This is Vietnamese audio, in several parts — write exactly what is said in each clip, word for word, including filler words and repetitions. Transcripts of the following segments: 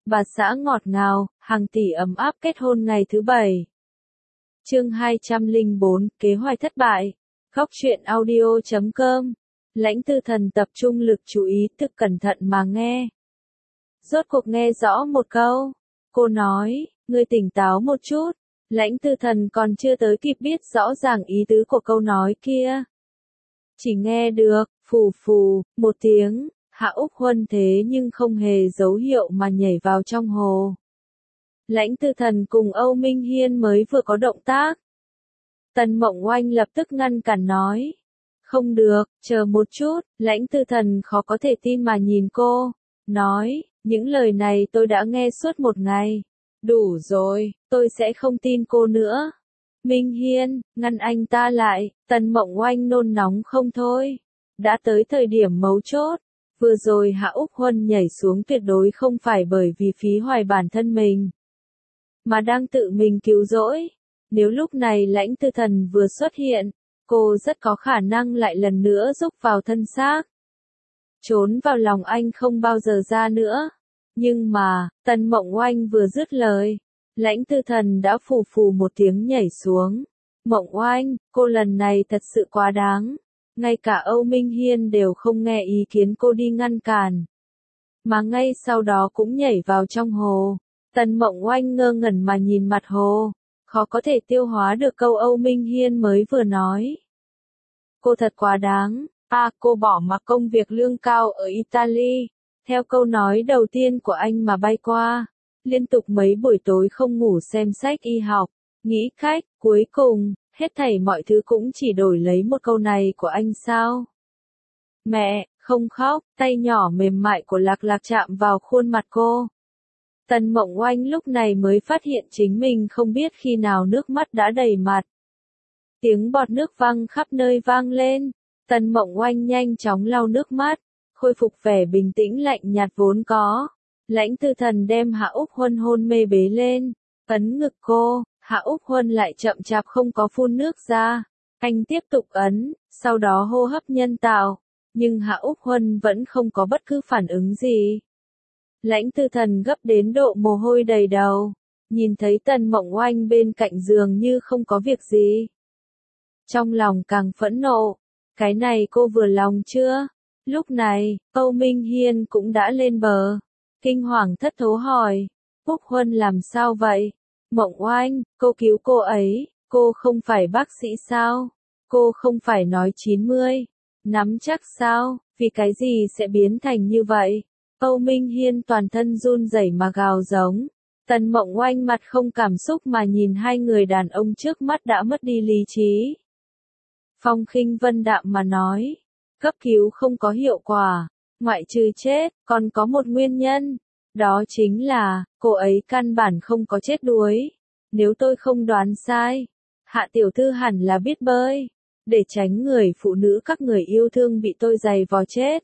bà xã ngọt ngào, hàng tỷ ấm áp kết hôn ngày thứ bảy. Chương hai trăm lẻ bốn, kế hoạch thất bại. Góc truyện audio chấm com. Lãnh Tư Thần tập trung lực chú ý, thực cẩn thận mà nghe. Rốt cuộc nghe rõ một câu. Cô nói, ngươi tỉnh táo một chút. Lãnh Tư Thần còn chưa tới kịp biết rõ ràng ý tứ của câu nói kia. Chỉ nghe được, phù phù, một tiếng, Hạ Úc Huân thế nhưng không hề dấu hiệu mà nhảy vào trong hồ. Lãnh Tư Thần cùng Âu Minh Hiên mới vừa có động tác. Tần Mộng Oanh lập tức ngăn cản nói. Không được, chờ một chút, Lãnh Tư Thần khó có thể tin mà nhìn cô. Nói, những lời này tôi đã nghe suốt một ngày. Đủ rồi, tôi sẽ không tin cô nữa. Minh Hiên, ngăn anh ta lại, Tần Mộng Oanh nôn nóng không thôi. Đã tới thời điểm mấu chốt. Vừa rồi Hạ Úc Huân nhảy xuống tuyệt đối không phải bởi vì phí hoài bản thân mình, mà đang tự mình cứu rỗi. Nếu lúc này Lãnh Tư Thần vừa xuất hiện, cô rất có khả năng lại lần nữa rúc vào thân xác. Trốn vào lòng anh không bao giờ ra nữa. Nhưng mà, Tần Mộng Oanh vừa dứt lời, Lãnh Tư Thần đã phù phù một tiếng nhảy xuống. Mộng Oanh, cô lần này thật sự quá đáng. Ngay cả Âu Minh Hiên đều không nghe ý kiến cô đi ngăn cản, mà ngay sau đó cũng nhảy vào trong hồ. Tần Mộng Oanh ngơ ngẩn mà nhìn mặt hồ, khó có thể tiêu hóa được câu Âu Minh Hiên mới vừa nói. Cô thật quá đáng, à cô bỏ mặc công việc lương cao ở Italy, theo câu nói đầu tiên của anh mà bay qua, liên tục mấy buổi tối không ngủ xem sách y học, nghĩ cách, cuối cùng, hết thảy mọi thứ cũng chỉ đổi lấy một câu này của anh sao? Mẹ, không khóc, tay nhỏ mềm mại của Lạc Lạc chạm vào khuôn mặt cô. Tần Mộng Oanh lúc này mới phát hiện chính mình không biết khi nào nước mắt đã đầy mặt. Tiếng bọt nước văng khắp nơi vang lên, Tần Mộng Oanh nhanh chóng lau nước mắt, khôi phục vẻ bình tĩnh lạnh nhạt vốn có. Lãnh Tư Thần đem Hạ Úc Huân hôn mê bế lên, ấn ngực cô. Hạ Úc Huân lại chậm chạp không có phun nước ra. Anh tiếp tục ấn, sau đó hô hấp nhân tạo. Nhưng Hạ Úc Huân vẫn không có bất cứ phản ứng gì. Lãnh Tư Thần gấp đến độ mồ hôi đầy đầu. Nhìn thấy Tần Mộng Oanh bên cạnh giường như không có việc gì. Trong lòng càng phẫn nộ. Cái này cô vừa lòng chưa? Lúc này, Âu Minh Hiên cũng đã lên bờ. Kinh hoàng thất thố hỏi. Úc Huân làm sao vậy? Mộng Oanh, cô cứu cô ấy, cô không phải bác sĩ sao? Cô không phải nói chín mươi, nắm chắc sao? Vì cái gì sẽ biến thành như vậy? Âu Minh Hiên toàn thân run rẩy mà gào giống. Tần Mộng Oanh mặt không cảm xúc mà nhìn hai người đàn ông trước mắt đã mất đi lý trí. Phong Khinh Vân đạm mà nói, cấp cứu không có hiệu quả, ngoại trừ chết, còn có một nguyên nhân. Đó chính là, cô ấy căn bản không có chết đuối. Nếu tôi không đoán sai, Hạ tiểu thư hẳn là biết bơi, để tránh người phụ nữ các người yêu thương bị tôi giày vò chết.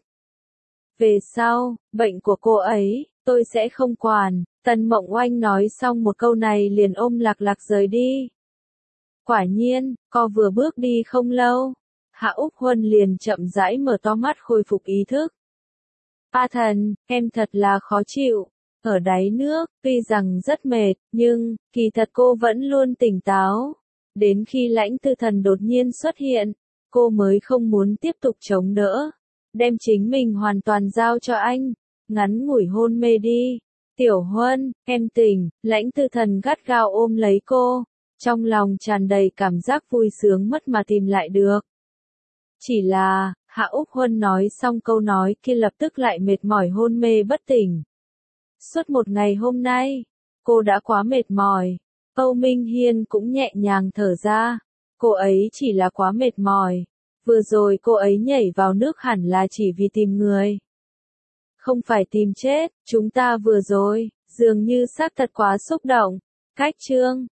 Về sau, bệnh của cô ấy, tôi sẽ không quản. Tần Mộng Oanh nói xong một câu này liền ôm Lạc Lạc rời đi. Quả nhiên, co vừa bước đi không lâu, Hạ Úc Huân liền chậm rãi mở to mắt khôi phục ý thức. A Thần, em thật là khó chịu. Ở đáy nước, tuy rằng rất mệt, nhưng, kỳ thật cô vẫn luôn tỉnh táo. Đến khi Lãnh Tư Thần đột nhiên xuất hiện, cô mới không muốn tiếp tục chống đỡ. Đem chính mình hoàn toàn giao cho anh. Ngắn ngủi hôn mê đi. Tiểu Huân, em tỉnh. Lãnh Tư Thần gắt gao ôm lấy cô. Trong lòng tràn đầy cảm giác vui sướng mất mà tìm lại được. Chỉ là, Hạ Úc Huân nói xong câu nói kia lập tức lại mệt mỏi hôn mê bất tỉnh. Suốt một ngày hôm nay, cô đã quá mệt mỏi. Âu Minh Hiên cũng nhẹ nhàng thở ra. Cô ấy chỉ là quá mệt mỏi. Vừa rồi cô ấy nhảy vào nước hẳn là chỉ vì tìm người. Không phải tìm chết, chúng ta vừa rồi, dường như xác thật quá xúc động. Cách chương.